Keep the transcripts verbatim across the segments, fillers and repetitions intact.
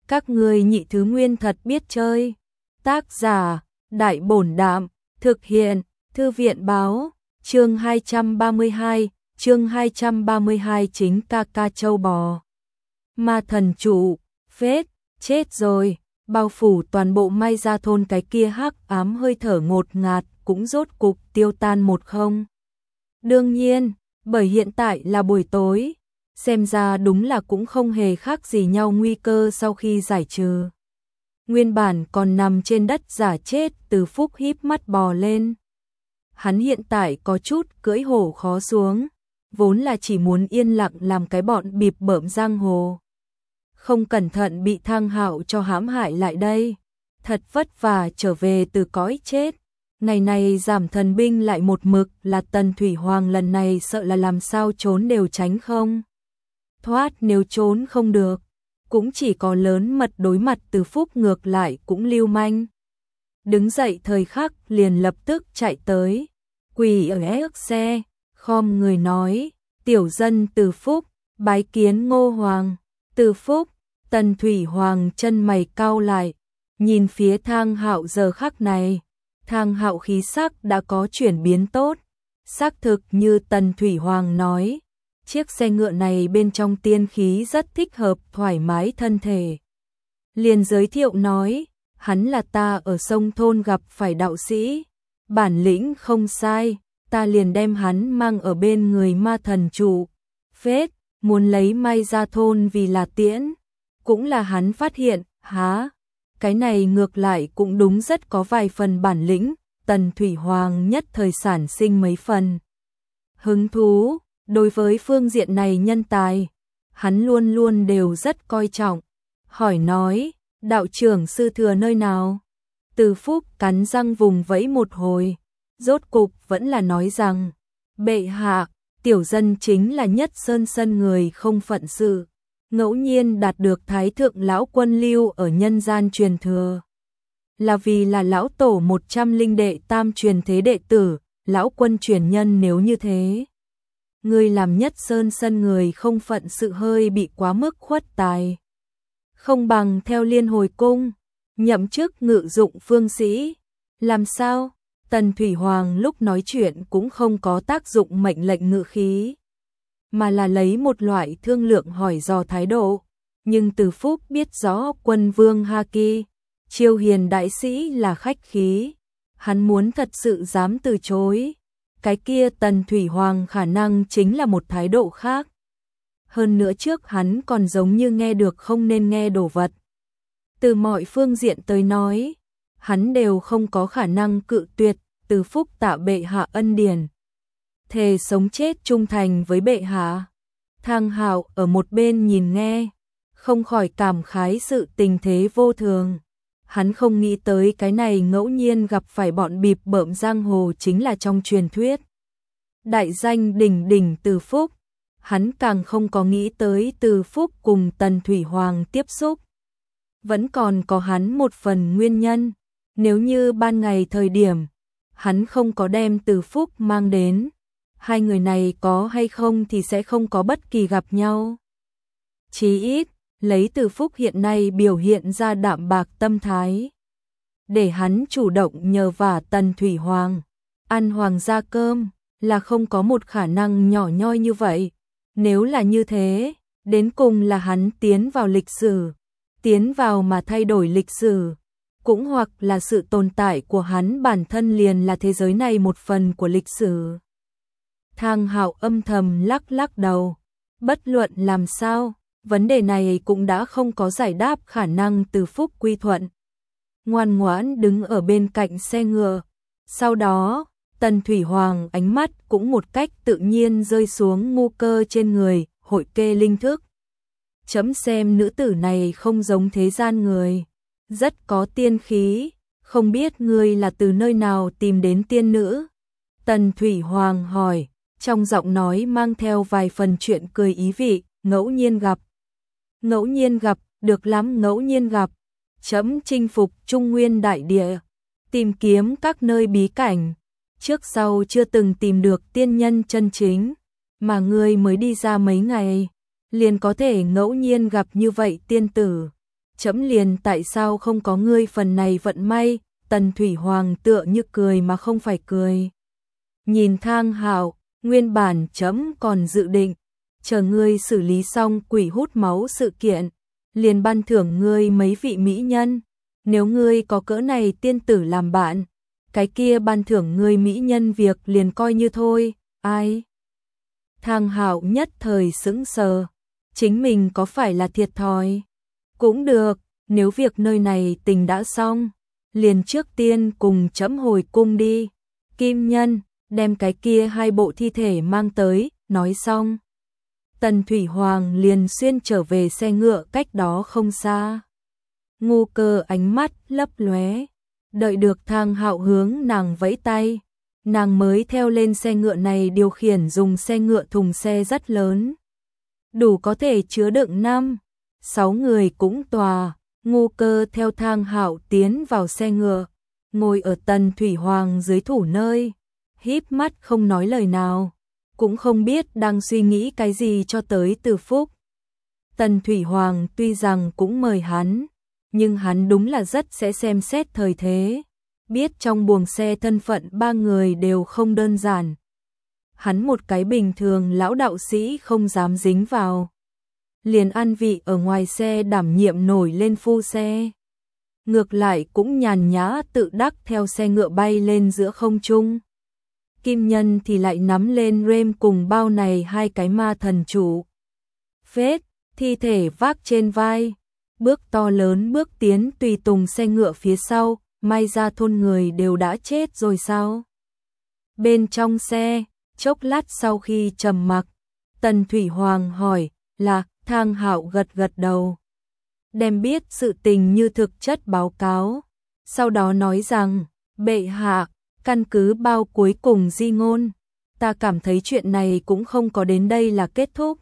Các ngươi nhị thứ nguyên thật biết chơi. Tác giả, Đại Bổn Đạm, thực hiện, Thư viện Báo, chương hai trăm ba mươi hai, chương hai trăm ba mươi hai chính ca ca châu bò. Ma thần trụ, phết, chết rồi, bao phủ toàn bộ Mai Gia thôn cái kia hắc ám hơi thở ngột ngạt cũng rốt cục tiêu tan một không. Đương nhiên, bởi hiện tại là buổi tối, xem ra đúng là cũng không hề khác gì nhau nguy cơ sau khi giải trừ. Nguyên bản còn nằm trên đất giả chết Từ Phúc híp mắt bò lên. Hắn hiện tại có chút cưỡi hổ khó xuống, vốn là chỉ muốn yên lặng làm cái bọn bịp bợm giang hồ. Không cẩn thận bị Thang Hạo cho hãm hại lại đây, thật vất vả trở về từ cõi chết. Ngày này giảm thần binh lại một mực là Tần Thủy Hoàng, lần này sợ là làm sao trốn đều tránh không thoát, nếu trốn không được, cũng chỉ có lớn mật đối mặt Từ Phúc ngược lại cũng lưu manh. Đứng dậy thời khắc liền lập tức chạy tới, quỳ ở ếch xe, khom người nói, tiểu dân Từ Phúc, bái kiến Ngô Hoàng. Từ Phúc, Tần Thủy Hoàng chân mày cau lại, nhìn phía Thang Hạo giờ khắc này, Thang Hạo khí sắc đã có chuyển biến tốt, xác thực như Tần Thủy Hoàng nói, chiếc xe ngựa này bên trong tiên khí rất thích hợp thoải mái thân thể. Liền giới thiệu nói, hắn là ta ở sông thôn gặp phải đạo sĩ, bản lĩnh không sai, ta liền đem hắn mang ở bên người ma thần trụ, phết, muốn lấy Mai Gia thôn vì là tiễn, cũng là hắn phát hiện, há, cái này ngược lại cũng đúng rất có vài phần bản lĩnh. Tần Thủy Hoàng nhất thời sản sinh mấy phần hứng thú, đối với phương diện này nhân tài, hắn luôn luôn đều rất coi trọng, hỏi nói, đạo trưởng sư thừa nơi nào? Từ Phúc cắn răng vùng vẫy một hồi, rốt cục vẫn là nói rằng, bệ hạ, tiểu dân chính là Nhất Sơn Sân người không phận sự, ngẫu nhiên đạt được Thái thượng lão quân lưu ở nhân gian truyền thừa. Là vì là lão tổ một trăm linh đệ tam truyền thế đệ tử, lão quân truyền nhân, nếu như thế. Người làm Nhất Sơn Sân người không phận sự hơi bị quá mức khuất tài. Không bằng theo Liên Hồi cung, nhậm chức ngự dụng phương sĩ. Làm sao? Tần Thủy Hoàng lúc nói chuyện cũng không có tác dụng mệnh lệnh ngự khí, mà là lấy một loại thương lượng hỏi dò thái độ. Nhưng Từ Phúc biết rõ Quân Vương Haki, Chiêu Hiền đại sĩ là khách khí, hắn muốn thật sự dám từ chối, cái kia Tần Thủy Hoàng khả năng chính là một thái độ khác. Hơn nữa trước hắn còn giống như nghe được không nên nghe đồ vật. Từ mọi phương diện tới nói, hắn đều không có khả năng cự tuyệt. Từ Phúc tạ bệ hạ ân điển, thề sống chết trung thành với bệ hạ. Thang Hạo ở một bên nhìn nghe, không khỏi cảm khái sự tình thế vô thường. Hắn không nghĩ tới cái này ngẫu nhiên gặp phải bọn bịp bợm giang hồ chính là trong truyền thuyết đại danh đỉnh đỉnh Từ Phúc. Hắn càng không có nghĩ tới Từ Phúc cùng Tần Thủy Hoàng tiếp xúc vẫn còn có hắn một phần nguyên nhân. Nếu như ban ngày thời điểm hắn không có đem Từ Phúc mang đến, hai người này có hay không thì sẽ không có bất kỳ gặp nhau. Chí ít, lấy Từ Phúc hiện nay biểu hiện ra đạm bạc tâm thái, để hắn chủ động nhờ vả Tần Thủy Hoàng ăn hoàng gia cơm là không có một khả năng nhỏ nhoi như vậy. Nếu là như thế, đến cùng là hắn tiến vào lịch sử, tiến vào mà thay đổi lịch sử, cũng hoặc là sự tồn tại của hắn bản thân liền là thế giới này một phần của lịch sử. Thang Hạo âm thầm lắc lắc đầu, bất luận làm sao, vấn đề này cũng đã không có giải đáp khả năng. Từ Phúc quy thuận, ngoan ngoãn đứng ở bên cạnh xe ngựa. Sau đó, Tần Thủy Hoàng ánh mắt cũng một cách tự nhiên rơi xuống ngu cơ trên người, hội kê linh thức. Chấm xem nữ tử này không giống thế gian người, rất có tiên khí, không biết ngươi là từ nơi nào tìm đến tiên nữ? Tần Thủy Hoàng hỏi, trong giọng nói mang theo vài phần chuyện cười ý vị. Ngẫu nhiên gặp. Ngẫu nhiên gặp, được lắm, ngẫu nhiên gặp. Chấm chinh phục Trung Nguyên đại địa, tìm kiếm các nơi bí cảnh, trước sau chưa từng tìm được tiên nhân chân chính, mà ngươi mới đi ra mấy ngày, liền có thể ngẫu nhiên gặp như vậy tiên tử. chấm liền tại sao không có ngươi phần này vận may, Tần Thủy Hoàng tựa như cười mà không phải cười. Nhìn Thang Hạo, nguyên bản chấm còn dự định, chờ ngươi xử lý xong quỷ hút máu sự kiện, liền ban thưởng ngươi mấy vị mỹ nhân, nếu ngươi có cỡ này tiên tử làm bạn, cái kia ban thưởng ngươi mỹ nhân việc liền coi như thôi, ai? Thang Hạo nhất thời sững sờ, chính mình có phải là thiệt thòi? Cũng được, nếu việc nơi này tình đã xong, liền trước tiên cùng chấm hồi cung đi. Kim Nhân, đem cái kia hai bộ thi thể mang tới, nói xong. Tần Thủy Hoàng liền xuyên trở về xe ngựa cách đó không xa. Ngu Cơ ánh mắt lấp lóe, đợi được Thang Hạo hướng nàng vẫy tay, nàng mới theo lên xe ngựa này điều khiển dùng xe ngựa thùng xe rất lớn. Đủ có thể chứa đựng năm, sáu người cũng tòa. Ngu Cơ theo Thang Hạo tiến vào xe ngựa, ngồi ở Tần Thủy Hoàng dưới thủ nơi, híp mắt không nói lời nào, cũng không biết đang suy nghĩ cái gì cho tới Từ Phúc. Tần Thủy Hoàng tuy rằng cũng mời hắn, nhưng hắn đúng là rất sẽ xem xét thời thế, biết trong buồng xe thân phận ba người đều không đơn giản. Hắn một cái bình thường lão đạo sĩ không dám dính vào, liền an vị ở ngoài xe đảm nhiệm nổi lên phu xe. Ngược lại cũng nhàn nhã tự đắc theo xe ngựa bay lên giữa không trung. Kim Nhân thì lại nắm lên rêm cùng bao này hai cái ma thần trụ. Phết, thi thể vác trên vai, bước to lớn bước tiến tùy tùng xe ngựa phía sau, may ra thôn người đều đã chết rồi sao? Bên trong xe, chốc lát sau khi trầm mặc, Tần Thủy Hoàng hỏi, là, Thang Hạo gật gật đầu. Đem biết sự tình như thực chất báo cáo, sau đó nói rằng, bệ hạ, căn cứ bao cuối cùng di ngôn, ta cảm thấy chuyện này cũng không có đến đây là kết thúc.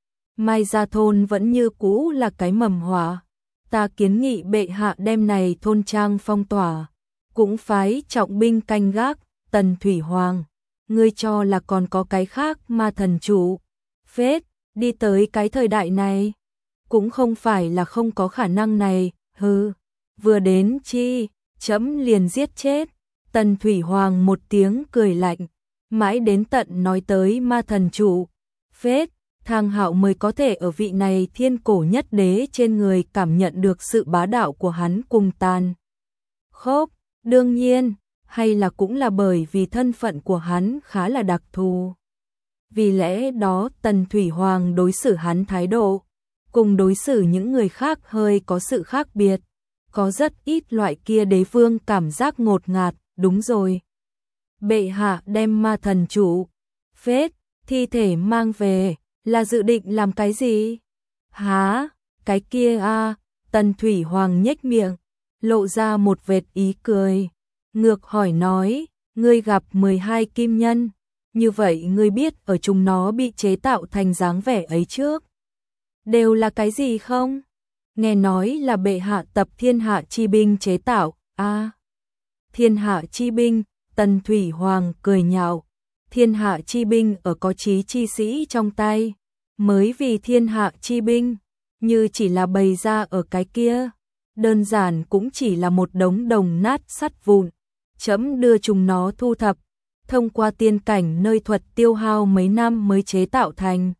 Mai Gia thôn vẫn như cũ là cái mầm họa, ta kiến nghị bệ hạ đem này thôn trang phong tỏa, cũng phái trọng binh canh gác. Tần Thủy Hoàng, ngươi cho là còn có cái khác ma thần chủ? Phết, đi tới cái thời đại này, cũng không phải là không có khả năng này, hừ, vừa đến chi, chấm liền giết chết. Tần Thủy Hoàng một tiếng cười lạnh, mãi đến tận nói tới ma thần chủ. Phết, Thang Hạo mới có thể ở vị này thiên cổ nhất đế trên người cảm nhận được sự bá đạo của hắn cùng tàn khốc. Đương nhiên, hay là cũng là bởi vì thân phận của hắn khá là đặc thù. Vì lẽ đó Tần Thủy Hoàng đối xử hắn thái độ, cùng đối xử những người khác hơi có sự khác biệt. Có rất ít loại kia đế vương cảm giác ngột ngạt, đúng rồi. Bệ hạ đem ma thần chủ, phết, thi thể mang về, là dự định làm cái gì? Hả, cái kia a? Tần Thủy Hoàng nhếch miệng, lộ ra một vệt ý cười. Ngược hỏi nói, ngươi gặp mười hai kim nhân, như vậy ngươi biết ở chúng nó bị chế tạo thành dáng vẻ ấy trước đều là cái gì không? Nghe nói là bệ hạ tập thiên hạ chi binh chế tạo. A, à, thiên hạ chi binh? Tần Thủy Hoàng cười nhạo, thiên hạ chi binh ở có chí chi sĩ trong tay, mới vì thiên hạ chi binh, như chỉ là bày ra ở cái kia, đơn giản cũng chỉ là một đống đồng nát sắt vụn. Chấm đưa chúng nó thu thập, thông qua tiên cảnh nơi thuật tiêu hao mấy năm mới chế tạo thành.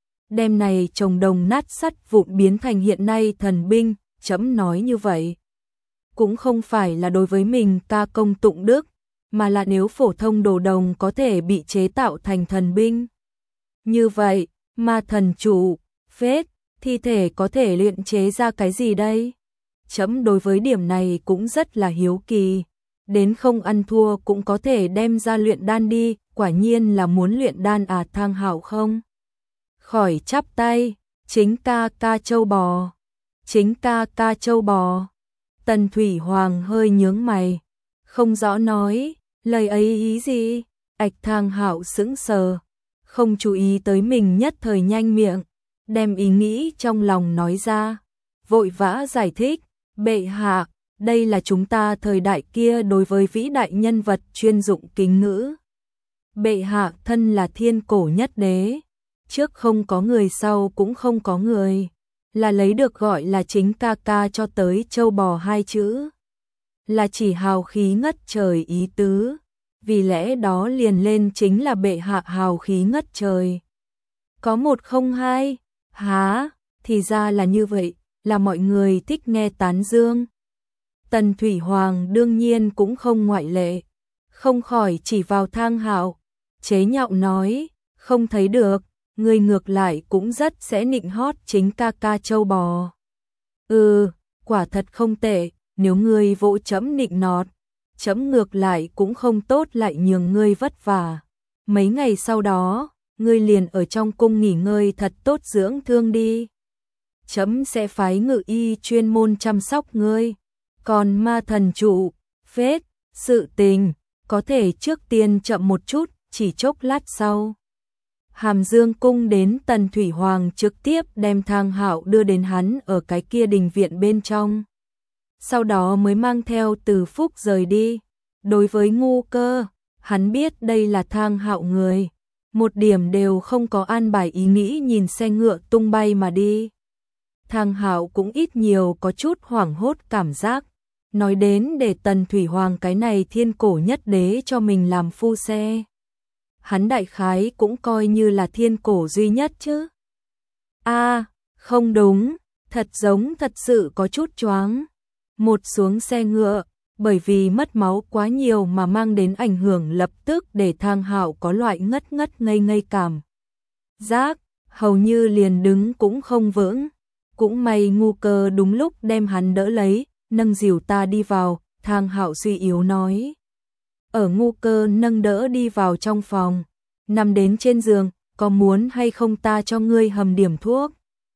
Đem này trồng đồng nát sắt vụn biến thành hiện nay thần binh, chấm nói như vậy. Cũng không phải là đối với mình ca công tụng đức, mà là nếu phổ thông đồ đồng có thể bị chế tạo thành thần binh. Như vậy, ma thần chủ, phết, thi thể có thể luyện chế ra cái gì đây? Chấm đối với điểm này cũng rất là hiếu kỳ. Đến không ăn thua cũng có thể đem ra luyện đan đi, quả nhiên là muốn luyện đan à? Thang Hạo không khỏi chắp tay, chính ca ca châu bò, chính ca ca châu bò. Tần Thủy Hoàng hơi nhướng mày, không rõ nói, lời ấy ý gì? Ạch. Thang Hạo sững sờ, không chú ý tới mình nhất thời nhanh miệng, đem ý nghĩ trong lòng nói ra, vội vã giải thích, bệ hạ, đây là chúng ta thời đại kia đối với vĩ đại nhân vật chuyên dụng kính ngữ. Bệ hạ thân là thiên cổ nhất đế, trước không có người sau cũng không có người, là lấy được gọi là chính ca ca cho tới châu bò hai chữ. Là chỉ hào khí ngất trời ý tứ, vì lẽ đó liền lên chính là bệ hạ hào khí ngất trời. Có một không hai, há, thì ra là như vậy, là mọi người thích nghe tán dương. Tần Thủy Hoàng đương nhiên cũng không ngoại lệ, không khỏi chỉ vào Thang Hạo, chế nhạo nói, không thấy được, người ngược lại cũng rất sẽ nịnh hót chính ca ca châu bò. Ừ, quả thật không tệ, nếu ngươi vỗ chấm nịnh nọt, chấm ngược lại cũng không tốt lại nhường ngươi vất vả. Mấy ngày sau đó, ngươi liền ở trong cung nghỉ ngơi thật tốt dưỡng thương đi. Chấm sẽ phái ngự y chuyên môn chăm sóc ngươi. Còn ma thần trụ, phết, sự tình, có thể trước tiên chậm một chút, chỉ chốc lát sau. Hàm Dương cung đến Tần Thủy Hoàng trực tiếp đem Thang Hạo đưa đến hắn ở cái kia đình viện bên trong. Sau đó mới mang theo Từ Phúc rời đi. Đối với Ngu Cơ, hắn biết đây là Thang Hạo người, một điểm đều không có an bài ý nghĩ nhìn xe ngựa tung bay mà đi. Thang Hạo cũng ít nhiều có chút hoảng hốt cảm giác. Nói đến để Tần Thủy Hoàng cái này thiên cổ nhất đế cho mình làm phu xe. Hắn đại khái cũng coi như là thiên cổ duy nhất chứ. A, à, không đúng, thật giống thật sự có chút choáng. Một xuống xe ngựa, bởi vì mất máu quá nhiều mà mang đến ảnh hưởng lập tức để Thang Hạo có loại ngất ngất ngây ngây cảm giác, hầu như liền đứng cũng không vững. Cũng may Ngu Cơ đúng lúc đem hắn đỡ lấy, nâng dìu ta đi vào, Thang Hạo suy yếu nói. Ở Ngu Cơ nâng đỡ đi vào trong phòng, nằm đến trên giường, có muốn hay không ta cho ngươi hầm điểm thuốc?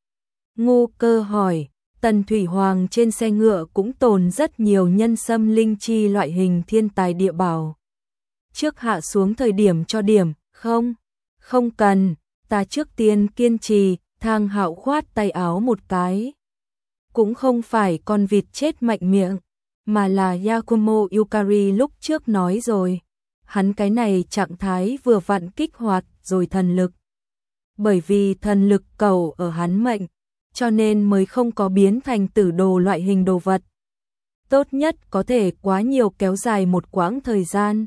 Ngu Cơ hỏi, Tần Thủy Hoàng trên xe ngựa cũng tồn rất nhiều nhân sâm linh chi loại hình thiên tài địa bảo. Trước hạ xuống thời điểm cho điểm, không, không cần, ta trước tiên kiên trì, Thang Hạo khoát tay áo một cái. Cũng không phải con vịt chết mạnh miệng, mà là Yakumo Yukari lúc trước nói rồi. Hắn cái này trạng thái vừa vặn kích hoạt rồi thần lực. Bởi vì thần lực cầu ở hắn mệnh, cho nên mới không có biến thành tử đồ loại hình đồ vật. Tốt nhất có thể quá nhiều kéo dài một quãng thời gian.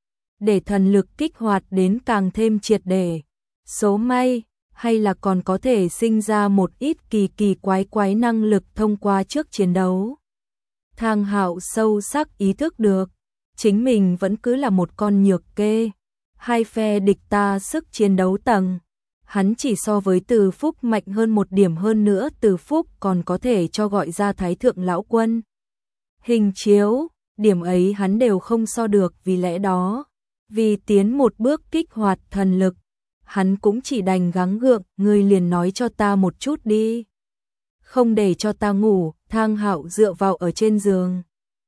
Để thần lực kích hoạt đến càng thêm triệt để. Số may, hay là còn có thể sinh ra một ít kỳ kỳ quái quái năng lực thông qua trước chiến đấu. Thang Hạo sâu sắc ý thức được, chính mình vẫn cứ là một con nhược kê. Hai phe địch ta sức chiến đấu tầng. Hắn chỉ so với Từ Phúc mạnh hơn một điểm hơn nữa, Từ Phúc còn có thể cho gọi ra Thái Thượng Lão Quân. Hình chiếu, điểm ấy hắn đều không so được, vì lẽ đó, vì tiến một bước kích hoạt thần lực, hắn cũng chỉ đành gắng gượng, ngươi liền nói cho ta một chút đi. Không để cho ta ngủ, Thang Hạo dựa vào ở trên giường.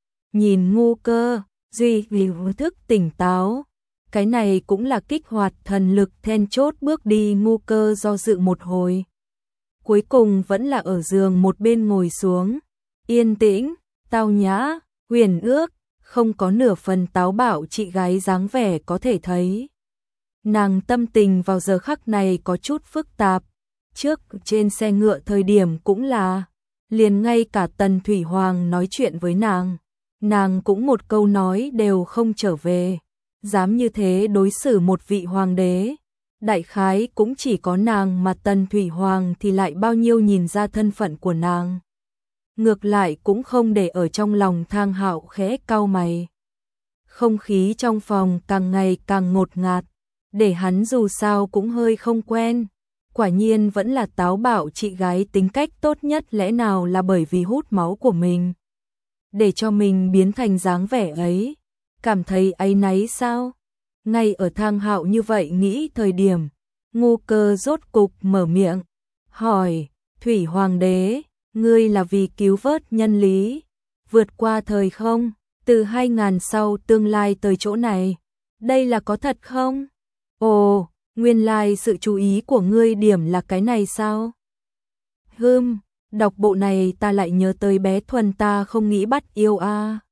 Nhìn Ngu Cơ, duy vì thức tỉnh táo. Cái này cũng là kích hoạt thần lực then chốt bước đi. Ngu Cơ do dự một hồi. Cuối cùng vẫn là ở giường một bên ngồi xuống. Yên tĩnh, tao nhã, huyền ước, không có nửa phần táo bạo chị gái dáng vẻ có thể thấy. Nàng tâm tình vào giờ khắc này có chút phức tạp. Trước trên xe ngựa thời điểm cũng là, liền ngay cả Tần Thủy Hoàng nói chuyện với nàng, nàng cũng một câu nói đều không trở về. Dám như thế đối xử một vị hoàng đế, đại khái cũng chỉ có nàng, mà Tần Thủy Hoàng thì lại bao nhiêu nhìn ra thân phận của nàng. Ngược lại cũng không để ở trong lòng. Thang Hạo khẽ cau mày. Không khí trong phòng càng ngày càng ngột ngạt, để hắn dù sao cũng hơi không quen. Quả nhiên vẫn là táo bạo chị gái tính cách tốt nhất, lẽ nào là bởi vì hút máu của mình, để cho mình biến thành dáng vẻ ấy. Cảm thấy áy náy sao? Ngay ở Thang Hạo như vậy nghĩ thời điểm, Ngu Cơ rốt cục mở miệng, hỏi, Thủy Hoàng đế, ngươi là vì cứu vớt nhân lý, vượt qua thời không, từ hai ngàn sau tương lai tới chỗ này, đây là có thật không? Ồ, nguyên lai sự chú ý của ngươi điểm là cái này sao? Hừm, đọc bộ này ta lại nhớ tới bé Thuần ta không nghĩ bắt yêu a.